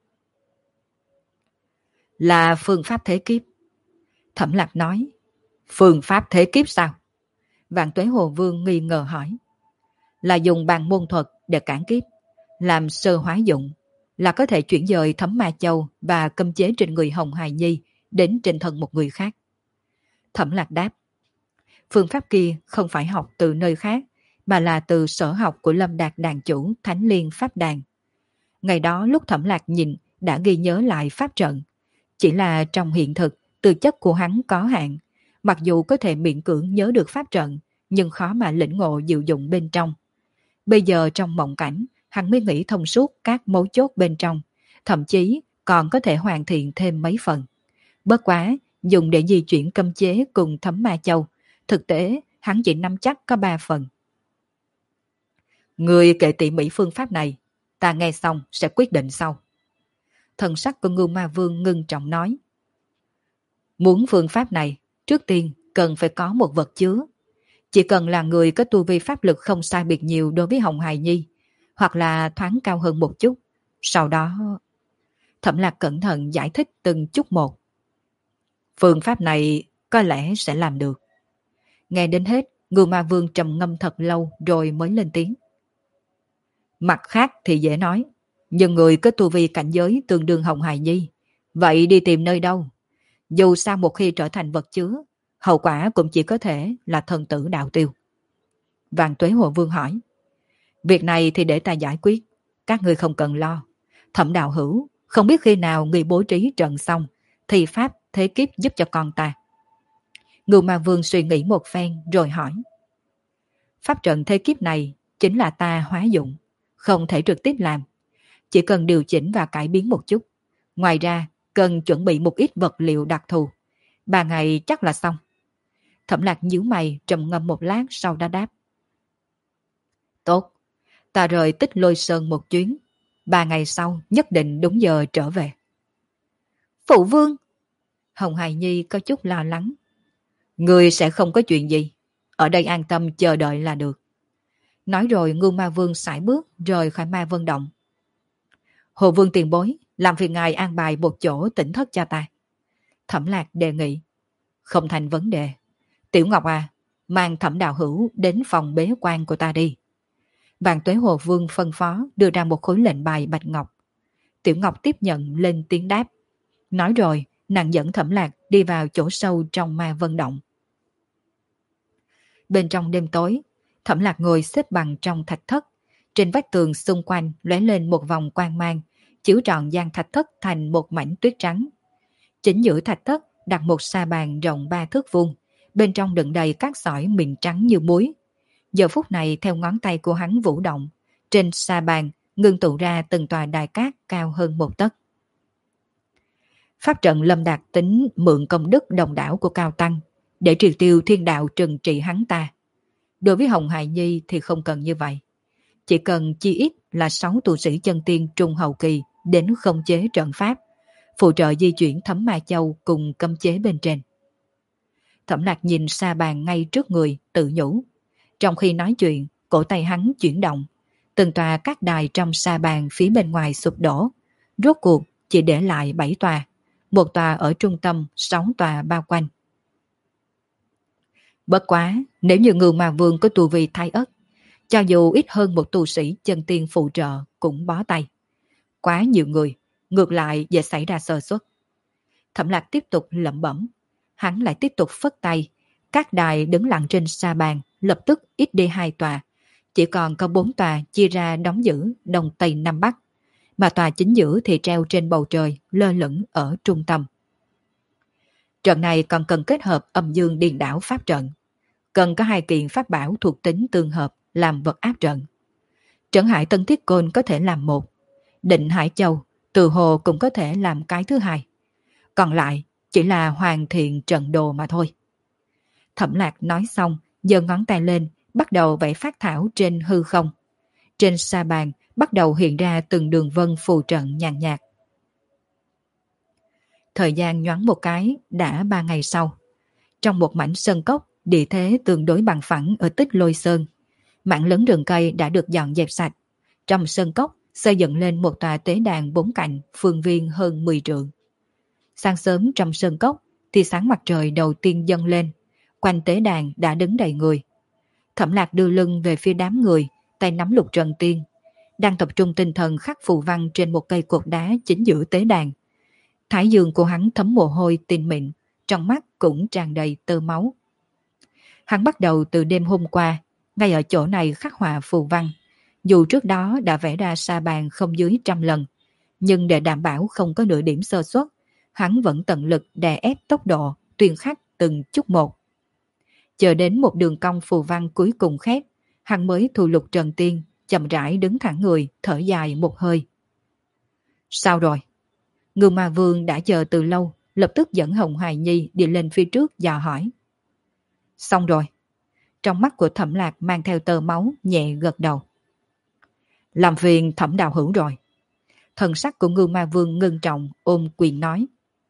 Là phương pháp thế kiếp. Thẩm Lạc nói. Phương pháp thế kiếp sao? Vạn Tuế Hồ Vương nghi ngờ hỏi. Là dùng bàn môn thuật để cản kiếp, làm sơ hóa dụng, là có thể chuyển dời Thấm Ma Châu và cấm chế trên người Hồng Hài Nhi đến trên thân một người khác. Thẩm Lạc đáp. Phương pháp kia không phải học từ nơi khác, mà là từ sở học của Lâm Đạt đàn chủ Thánh Liên Pháp Đàn. Ngày đó lúc Thẩm Lạc nhìn đã ghi nhớ lại pháp trận. Chỉ là trong hiện thực, tư chất của hắn có hạn. Mặc dù có thể miễn cưỡng nhớ được pháp trận, nhưng khó mà lĩnh ngộ diệu dụng bên trong. Bây giờ trong mộng cảnh, hắn mới nghĩ thông suốt các mấu chốt bên trong, thậm chí còn có thể hoàn thiện thêm mấy phần. Bất quá, dùng để di chuyển cấm chế cùng Thấm Ma Châu, thực tế hắn chỉ nắm chắc có 3 phần. Người kể tỉ mỉ phương pháp này, ta nghe xong sẽ quyết định sau. Thần sắc của Ngưu Ma Vương ngưng trọng nói. Muốn phương pháp này, trước tiên cần phải có một vật chứa. Chỉ cần là người có tu vi pháp lực không sai biệt nhiều đối với Hồng Hài Nhi, hoặc là thoáng cao hơn một chút. Sau đó, Thẩm Lạc cẩn thận giải thích từng chút một. Phương pháp này có lẽ sẽ làm được. Nghe đến hết, Ngưu Ma Vương trầm ngâm thật lâu rồi mới lên tiếng. Mặt khác thì dễ nói, nhưng người có tu vi cảnh giới tương đương Hồng Hài Nhi, vậy đi tìm nơi đâu? Dù sao một khi trở thành vật chứa, hậu quả cũng chỉ có thể là thần tử đạo tiêu. Vạn Tuế Hồ Vương hỏi. Việc này thì để ta giải quyết, các ngươi không cần lo. Thẩm đạo hữu, không biết khi nào người bố trí trận xong, thì pháp thế kiếp giúp cho con ta. Ngưu Ma Vương suy nghĩ một phen rồi hỏi. Pháp trận thế kiếp này chính là ta hóa dụng, không thể trực tiếp làm. Chỉ cần điều chỉnh và cải biến một chút. Ngoài ra, cần chuẩn bị một ít vật liệu đặc thù. 3 ngày chắc là xong. Thẩm Lạc nhíu mày trầm ngâm một lát sau đó đáp. Tốt, ta rời Tích Lôi Sơn một chuyến. 3 ngày sau nhất định đúng giờ trở về. Phụ vương! Hồng Hài Nhi có chút lo lắng. Người sẽ không có chuyện gì. Ở đây an tâm chờ đợi là được. Nói rồi Ngưu Ma Vương sải bước rời khỏi Ma Vân Động. Hồ Vương tiền bối, làm phiền ngài an bài một chỗ tỉnh thất cho ta. Thẩm Lạc đề nghị. Không thành vấn đề. Tiểu Ngọc à, mang Thẩm Đạo Hữu đến phòng bế quan của ta đi. Vạn Tuế Hồ Vương phân phó đưa ra một khối lệnh bài bạch ngọc. Tiểu Ngọc tiếp nhận lên tiếng đáp. Nói rồi, nàng dẫn Thẩm Lạc đi vào chỗ sâu trong Ma Vân Động. Bên trong đêm tối, Thẩm Lạc ngồi xếp bằng trong thạch thất. Trên vách tường xung quanh lóe lên một vòng quang mang, chiếu trọn gian thạch thất thành một mảnh tuyết trắng. Chính giữa thạch thất đặt một sa bàn rộng 3 thước vuông, bên trong đựng đầy các sỏi mịn trắng như muối. Giờ phút này theo ngón tay của hắn vũ động, trên sa bàn ngưng tụ ra từng tòa đài cát cao hơn 1 tấc. Pháp trận Lâm Đạt tính mượn công đức đồng đảo của Cao Tăng để triệt tiêu thiên đạo trừng trị hắn ta. Đối với Hồng Hài Nhi thì không cần như vậy. Chỉ cần chi ít là 6 tu sĩ chân tiên trung hậu kỳ đến không chế trận pháp, phụ trợ di chuyển Thấm Ma Châu cùng cấm chế bên trên. Thẩm Lạc nhìn sa bàn ngay trước người, tự nhủ. Trong khi nói chuyện, cổ tay hắn chuyển động. Từng tòa các đài trong sa bàn phía bên ngoài sụp đổ. Rốt cuộc chỉ để lại 7 tòa. 1 tòa ở trung tâm, 6 tòa bao quanh. Bất quá, nếu như Ngưu Ma Vương có tu vi Thái Ất, cho dù ít hơn một tu sĩ chân tiên phụ trợ cũng bó tay. Quá nhiều người, ngược lại dễ xảy ra sơ suất. Thẩm Lạc tiếp tục lẩm bẩm. Hắn lại tiếp tục phất tay. Các đài đứng lặng trên sa bàn lập tức ít đi 2 tòa. Chỉ còn có 4 tòa chia ra đóng giữ Đông Tây Nam Bắc. Mà tòa chính giữa thì treo trên bầu trời, lơ lửng ở trung tâm. Trận này còn cần kết hợp Âm Dương Điền Đảo pháp trận. Cần có 2 kiện pháp bảo thuộc tính tương hợp làm vật áp trận. Trấn Hải Tân Thiết Côn có thể làm 1. Định Hải Châu, Từ Hồ cũng có thể làm cái thứ 2. Còn lại chỉ là hoàn thiện trận đồ mà thôi. Thẩm Lạc nói xong, giơ ngón tay lên, bắt đầu vẽ phác thảo trên hư không. Trên sa bàn bắt đầu hiện ra từng đường vân phù trận nhàn nhạt. Thời gian nhoáng một cái, đã 3 ngày sau. Trong một mảnh sơn cốc, địa thế tương đối bằng phẳng ở Tích Lôi Sơn. Mảng lớn rừng cây đã được dọn dẹp sạch. Trong sơn cốc xây dựng lên một tòa tế đàn 4 cạnh, phương viên hơn 10 trượng. Sáng sớm trong sơn cốc thì sáng mặt trời đầu tiên dâng lên. Quanh tế đàn đã đứng đầy người. Thẩm Lạc đưa lưng về phía đám người, tay nắm lục trần tiên, đang tập trung tinh thần khắc phù văn trên một cây cột đá chính giữa tế đàn. Thái dương của hắn thấm mồ hôi tinh mịn, trong mắt cũng tràn đầy tơ máu. Hắn bắt đầu từ đêm hôm qua, ngay ở chỗ này khắc họa phù văn. Dù trước đó đã vẽ ra sa bàn không dưới 100 lần, nhưng để đảm bảo không có nửa điểm sơ suất, hắn vẫn tận lực đè ép tốc độ, tuyên khắc từng chút một. Chờ đến một đường cong phù văn cuối cùng khép, hắn mới thu lục trần tiên, chậm rãi đứng thẳng người, thở dài một hơi. Sao rồi? Ngưu Ma Vương đã chờ từ lâu, lập tức dẫn Hồng Hài Nhi đi lên phía trước dò hỏi. Xong rồi. Trong mắt của Thẩm Lạc mang theo tơ máu, nhẹ gật đầu. Làm phiền Thẩm Đạo Hữu rồi. Thần sắc của Ngưu Ma Vương ngưng trọng, ôm quyền nói.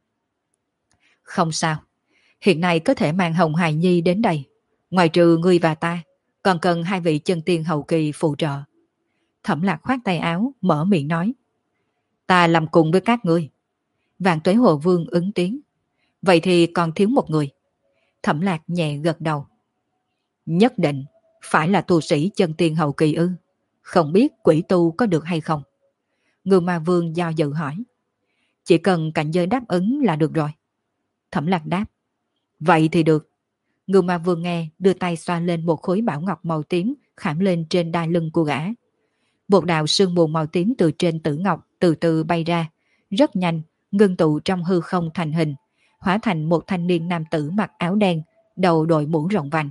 Không sao. Hiện nay có thể mang Hồng Hài Nhi đến đây. Ngoài trừ ngươi và ta, còn cần 2 vị chân tiên hậu kỳ phụ trợ. Thẩm Lạc khoát tay áo, mở miệng nói. Ta làm cùng với các ngươi. Vạn Tuế Hồ Vương ứng tiếng. Vậy thì còn thiếu một người. Thẩm Lạc nhẹ gật đầu. Nhất định phải là tu sĩ chân tiên hậu kỳ ư? Không biết quỷ tu có được hay không? Ngưu Ma Vương do dự hỏi. Chỉ cần cảnh giới đáp ứng là được rồi. Thẩm Lạc đáp. Vậy thì được. Ngưu Ma Vương nghe, đưa tay xoa lên một khối bảo ngọc màu tím khảm lên trên đai lưng của gã. Một đạo sương mù màu tím từ trên tử ngọc từ từ bay ra, rất nhanh, ngưng tụ trong hư không thành hình, hóa thành một thanh niên nam tử mặc áo đen, đầu đội mũ rộng vành.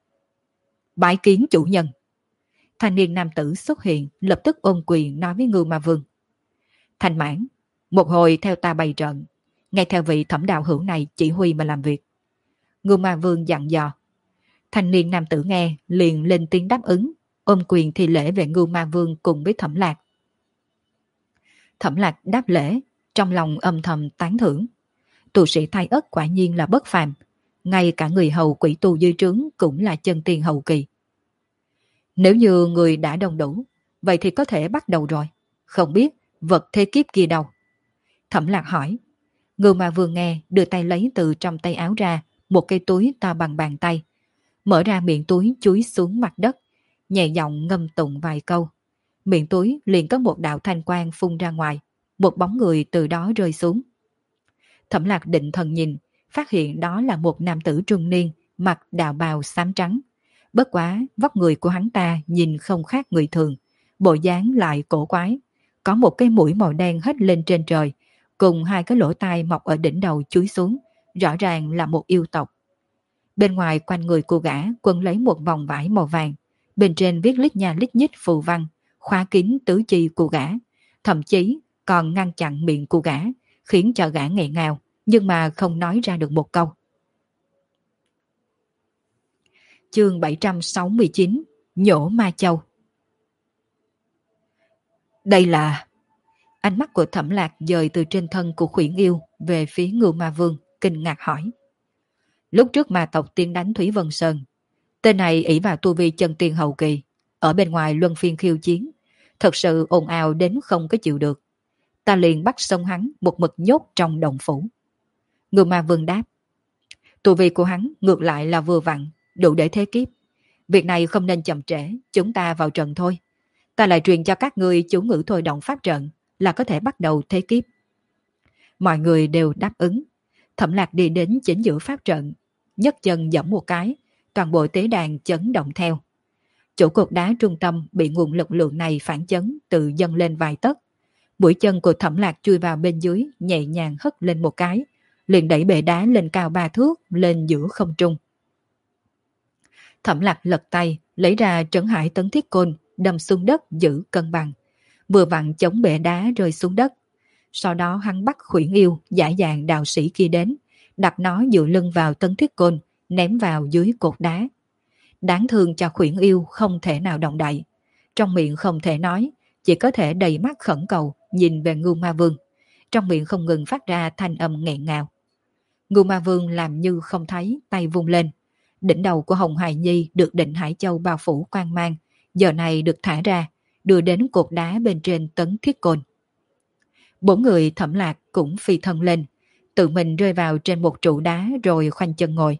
Bái kiến chủ nhân. Thanh niên nam tử xuất hiện, lập tức ôm quyền nói với Ngưu Ma Vương. Thanh Mãn, một hồi theo ta bày trận, nghe theo vị Thẩm Đạo Hữu này chỉ huy mà làm việc. Ngưu Ma Vương dặn dò. Thanh niên nam tử nghe, liền lên tiếng đáp ứng, ôm quyền thi lễ về Ngưu Ma Vương cùng với Thẩm Lạc. Thẩm Lạc đáp lễ, trong lòng âm thầm tán thưởng. tu sĩ Thái Ất quả nhiên là bất phàm, ngay cả người hầu quỷ tu dưới trướng cũng là chân tiên hậu kỳ. Nếu như người đã đông đủ, vậy thì có thể bắt đầu rồi. Không biết vật thế kiếp kia đâu? Thẩm Lạc hỏi. Ngưu Ma Vương nghe, đưa tay lấy từ trong tay áo ra một cây túi to bằng bàn tay, mở ra miệng túi chúi xuống mặt đất, nhẹ giọng ngâm tụng vài câu. Miệng túi liền có một đạo thanh quang phun ra ngoài, một bóng người từ đó rơi xuống. Thẩm Lạc định thần nhìn, phát hiện đó là một nam tử trung niên, mặc đạo bào xám trắng. Bất quá, vóc người của hắn ta nhìn không khác người thường, bộ dáng lại cổ quái. Có một cái mũi màu đen hất lên trên trời, cùng hai cái lỗ tai mọc ở đỉnh đầu chúi xuống, rõ ràng là một yêu tộc. Bên ngoài quanh người của gã quấn lấy một vòng vải màu vàng, bên trên viết lít nha lít nhít phù văn, khóa kín tứ chi của gã, thậm chí còn ngăn chặn miệng của gã, khiến cho gã nghẹn ngào, nhưng mà không nói ra được một câu. Chương 769, Nhổ Ma Châu. Đây là... Ánh mắt của Thẩm Lạc dời từ trên thân của Khuyển Yêu về phía Ngưu Ma Vương, kinh ngạc hỏi. Lúc trước ma tộc tiến đánh Thủy Vân Sơn, tên này ỷ vào tu vi chân tiên hậu kỳ, ở bên ngoài luân phiên khiêu chiến, thật sự ồn ào đến không có chịu được. Ta liền bắt xong hắn một mực nhốt trong động phủ. Ngưu Ma Vương đáp. Tu vi của hắn ngược lại là vừa vặn, đủ để thế kiếp. Việc này không nên chậm trễ, chúng ta vào trận thôi. Ta lại truyền cho các ngươi chú ngữ thôi động pháp trận, là có thể bắt đầu thế kiếp. Mọi người đều đáp ứng. Thẩm Lạc đi đến chính giữa pháp trận, nhấc chân giẫm một cái, toàn bộ tế đàn chấn động theo. Chỗ cột đá trung tâm bị nguồn lực lượng này phản chấn tự dâng lên vài tấc. Mũi chân của Thẩm Lạc chui vào bên dưới, nhẹ nhàng hất lên một cái, liền đẩy bệ đá lên cao 3 thước, lên giữa không trung. Thẩm Lạc lật tay, lấy ra trấn hải tấn thiết côn, đâm xuống đất giữ cân bằng, vừa vặn chống bệ đá rơi xuống đất. Sau đó hắn bắt Khuyển Yêu dã dàng đạo sĩ kia đến, đặt nó dựa lưng vào tấn thiết côn, ném vào dưới cột đá. Đáng thương cho Khuyển Yêu không thể nào động đậy, trong miệng không thể nói, chỉ có thể đầy mắt khẩn cầu nhìn về Ngưu Ma Vương, trong miệng không ngừng phát ra thanh âm nghẹn ngào. Ngưu Ma Vương làm như không thấy, tay vung lên. Đỉnh đầu của Hồng Hài Nhi được Định Hải Châu bao phủ quang mang, giờ này được thả ra, đưa đến cột đá bên trên tấn thiết côn. 4 người Thẩm Lạc cũng phi thân lên, tự mình rơi vào trên một trụ đá rồi khoanh chân ngồi.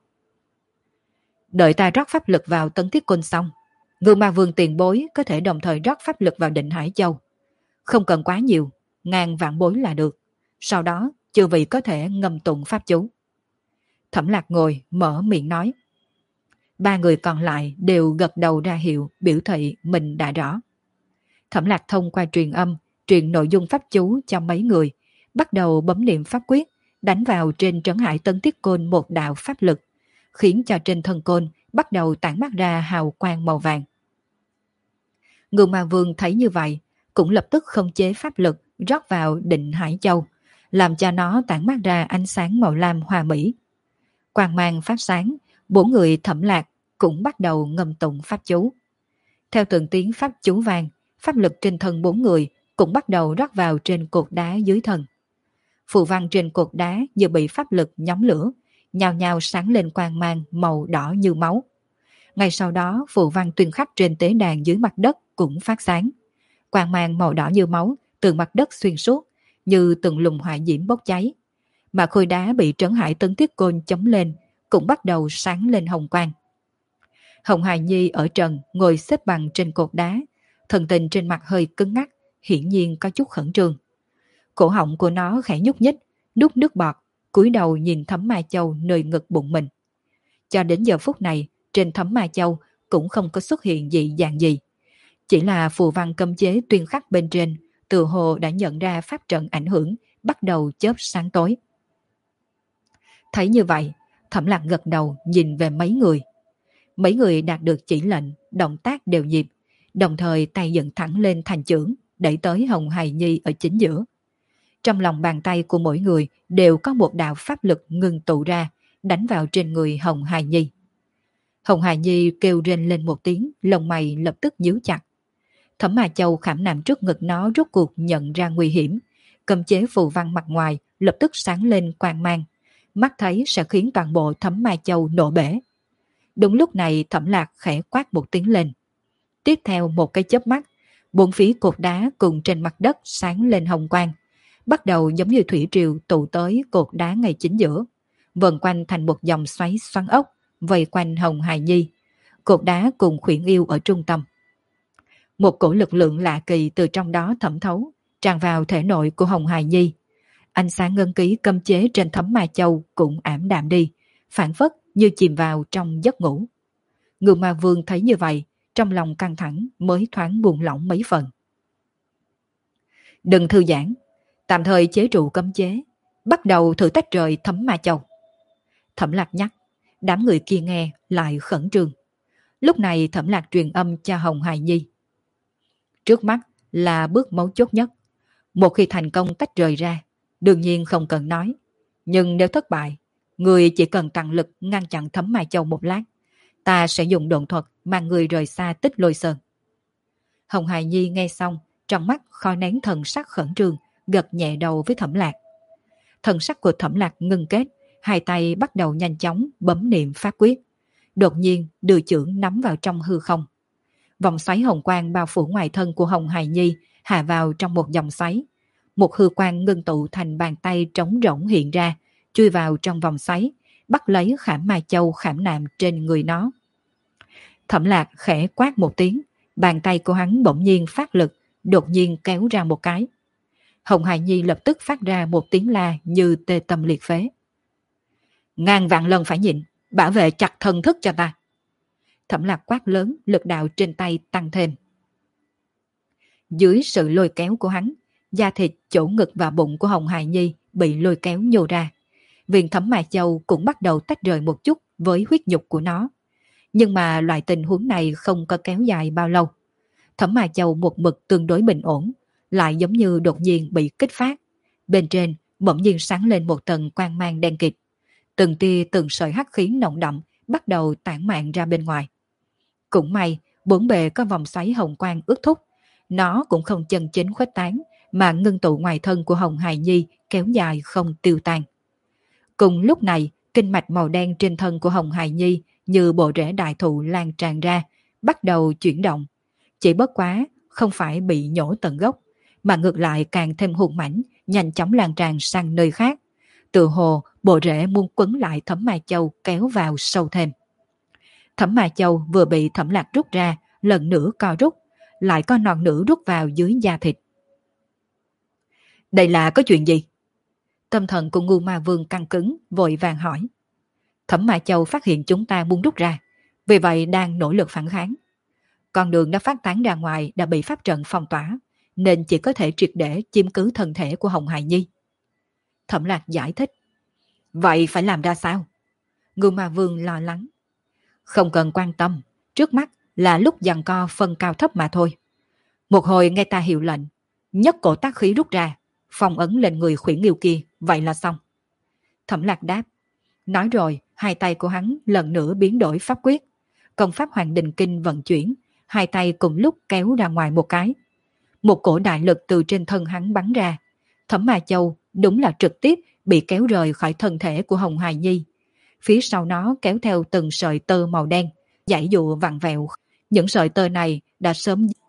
Đợi ta rót pháp lực vào tấn thiết côn xong, Ngưu Ma Vương tiền bối có thể đồng thời rót pháp lực vào Định Hải Châu. Không cần quá nhiều, ngàn vạn bối là được. Sau đó, chư vị có thể ngâm tụng pháp chú. Thẩm Lạc ngồi, mở miệng nói. 3 người còn lại đều gật đầu ra hiệu, biểu thị mình đã rõ. Thẩm Lạc thông qua truyền âm, truyền nội dung pháp chú cho mấy người, bắt đầu bấm niệm pháp quyết, đánh vào trên trấn hải tấn thiết côn một đạo pháp lực, khiến cho trên thân côn bắt đầu tản mát ra hào quang màu vàng. Ngưu Ma Vương thấy như vậy, cũng lập tức khống chế pháp lực rót vào Định Hải Châu, làm cho nó tản mát ra ánh sáng màu lam hoa mỹ. Quang mang phát sáng, 4 người Thẩm Lạc cũng bắt đầu ngâm tụng pháp chú. Theo từng tiếng pháp chú vang, pháp lực trên thân 4 người cũng bắt đầu rót vào trên cột đá dưới thân. Phù văn trên cột đá như bị pháp lực nhóm lửa, nhào nhào sáng lên quang mang màu đỏ như máu. Ngay sau đó, phù văn tuyên khắc trên tế đàn dưới mặt đất cũng phát sáng. Quang mang màu đỏ như máu từ mặt đất xuyên suốt, như từng luồng hỏa diễm bốc cháy. Mà khối đá bị trấn hải tấn thiết côn chống lên cũng bắt đầu sáng lên hồng quang. Hồng Hài Nhi ở trần ngồi xếp bằng trên cột đá, thần tình trên mặt hơi cứng ngắc, hiển nhiên có chút khẩn trương. Cổ họng của nó khẽ nhúc nhích, nuốt nước bọt, cúi đầu nhìn Thẩm Ma Châu nơi ngực bụng mình. Cho đến giờ phút này, trên Thẩm Ma Châu cũng không có xuất hiện dị dạng gì. Chỉ là phù văn cấm chế tuyên khắc bên trên, tự hồ đã nhận ra pháp trận ảnh hưởng, bắt đầu chớp sáng tối. Thấy như vậy, Thẩm Lạc gật đầu nhìn về mấy người. Mấy người đạt được chỉ lệnh, động tác đều nhịp, đồng thời tay dựng thẳng lên thành chưởng, đẩy tới Hồng Hài Nhi ở chính giữa. Trong lòng bàn tay của mỗi người đều có một đạo pháp lực ngừng tụ ra, đánh vào trên người Hồng Hài Nhi. Hồng Hài Nhi kêu rên lên một tiếng, lông mày lập tức nhíu chặt. Thẩm Ma Châu khảm nằm trước ngực nó rốt cuộc nhận ra nguy hiểm, cầm chế phù văn mặt ngoài lập tức sáng lên quang mang, mắt thấy sẽ khiến toàn bộ Thẩm Mai Châu nổ bể. Đúng lúc này Thẩm Lạc khẽ quát một tiếng lên. Tiếp theo một cái chớp mắt, bốn phía cột đá cùng trên mặt đất sáng lên hồng quang, bắt đầu giống như thủy triều tụ tới cột đá ngay chính giữa, vần quanh thành một dòng xoáy xoắn ốc, vây quanh Hồng Hài Nhi, cột đá cùng Khuyển Yêu ở trung tâm. Một cổ lực lượng lạ kỳ từ trong đó thẩm thấu, tràn vào thể nội của Hồng Hài Nhi. Ánh sáng ngân ký cấm chế trên Thẩm Ma Châu cũng ảm đạm đi, phản phất như chìm vào trong giấc ngủ. Ngưu Ma Vương thấy như vậy, trong lòng căng thẳng mới thoáng buông lỏng mấy phần. Đừng thư giãn, tạm thời chế trụ cấm chế, bắt đầu thử tách rời Thẩm Ma Châu. Thẩm Lạc nhắc, đám người kia nghe lại khẩn trương. Lúc này Thẩm Lạc truyền âm cho Hồng Hài Nhi. Trước mắt là bước mấu chốt nhất. Một khi thành công tách rời ra, đương nhiên không cần nói. Nhưng nếu thất bại, người chỉ cần tăng lực ngăn chặn Thẩm Ma Châu một lát. Ta sẽ dùng độn thuật mang người rời xa Tích Lôi Sơn. Hồng Hài Nhi nghe xong, trong mắt khó nén thần sắc khẩn trương, gật nhẹ đầu với Thẩm Lạc. Thần sắc của Thẩm Lạc ngưng kết, hai tay bắt đầu nhanh chóng bấm niệm pháp quyết. Đột nhiên đưa chưởng nắm vào trong hư không. Vòng xoáy hồng quang bao phủ ngoài thân của Hồng Hài Nhi hạ vào trong một dòng xoáy. Một hư quang ngưng tụ thành bàn tay trống rỗng hiện ra, chui vào trong vòng xoáy, bắt lấy Khảm Ma Châu khảm nạm trên người nó. Thẩm Lạc khẽ quát một tiếng, bàn tay của hắn bỗng nhiên phát lực, đột nhiên kéo ra một cái. Hồng Hài Nhi lập tức phát ra một tiếng la như tê tâm liệt phế. Ngàn vạn lần phải nhịn, bảo vệ chặt thần thức cho ta. Thẩm Lạc quát lớn, lực đạo trên tay tăng thêm. Dưới sự lôi kéo của hắn, da thịt, chỗ ngực và bụng của Hồng Hài Nhi bị lôi kéo nhô ra. Viên Thẩm Ma Châu cũng bắt đầu tách rời một chút với huyết nhục của nó. Nhưng mà loại tình huống này không có kéo dài bao lâu. Thẩm Ma Châu một mực tương đối bình ổn, lại giống như đột nhiên bị kích phát. Bên trên bỗng nhiên sáng lên một tầng quang mang đen kịt. Từng tia từng sợi hắc khí nồng đậm bắt đầu tản mạn ra bên ngoài. Cũng may, bốn bề có vòng xoáy hồng quang ước thúc. Nó cũng không chân chính khuếch tán, mà ngưng tụ ngoài thân của Hồng Hài Nhi kéo dài không tiêu tan. Cùng lúc này, kinh mạch màu đen trên thân của Hồng Hài Nhi như bộ rễ đại thụ lan tràn ra, bắt đầu chuyển động. Chỉ bất quá, không phải bị nhổ tận gốc, mà ngược lại càng thêm hùng mãnh, nhanh chóng lan tràn sang nơi khác. Tự hồ, bộ rễ muốn quấn lại Thẩm Ma Châu kéo vào sâu thêm. Thẩm Ma Châu vừa bị Thẩm Lạc rút ra, lần nữa co rút, lại có non nữa rút vào dưới da thịt. Đây là có chuyện gì? Tâm thần của Ngưu Ma Vương căng cứng, vội vàng hỏi. Thẩm Ma Châu phát hiện chúng ta muốn rút ra, vì vậy đang nỗ lực phản kháng. Con đường đã phát tán ra ngoài đã bị pháp trận phong tỏa, nên chỉ có thể triệt để chiếm cứ thân thể của Hồng Hài Nhi. Thẩm Lạc giải thích. Vậy phải làm ra sao? Ngưu Ma Vương lo lắng. Không cần quan tâm, trước mắt là lúc giằng co phân cao thấp mà thôi. Một hồi nghe ta hiệu lệnh, nhấc cổ tác khí rút ra, phong ấn lên người Khuyển Yêu kia, vậy là xong. Thẩm Lạc đáp. Nói rồi, hai tay của hắn lần nữa biến đổi pháp quyết. Công pháp Hoàng Đình Kinh vận chuyển, hai tay cùng lúc kéo ra ngoài một cái. Một cổ đại lực từ trên thân hắn bắn ra. Thẩm Ma Châu đúng là trực tiếp bị kéo rời khỏi thân thể của Hồng Hài Nhi. Phía sau nó kéo theo từng sợi tơ màu đen, giãy dụa vặn vẹo. Những sợi tơ này đã sớm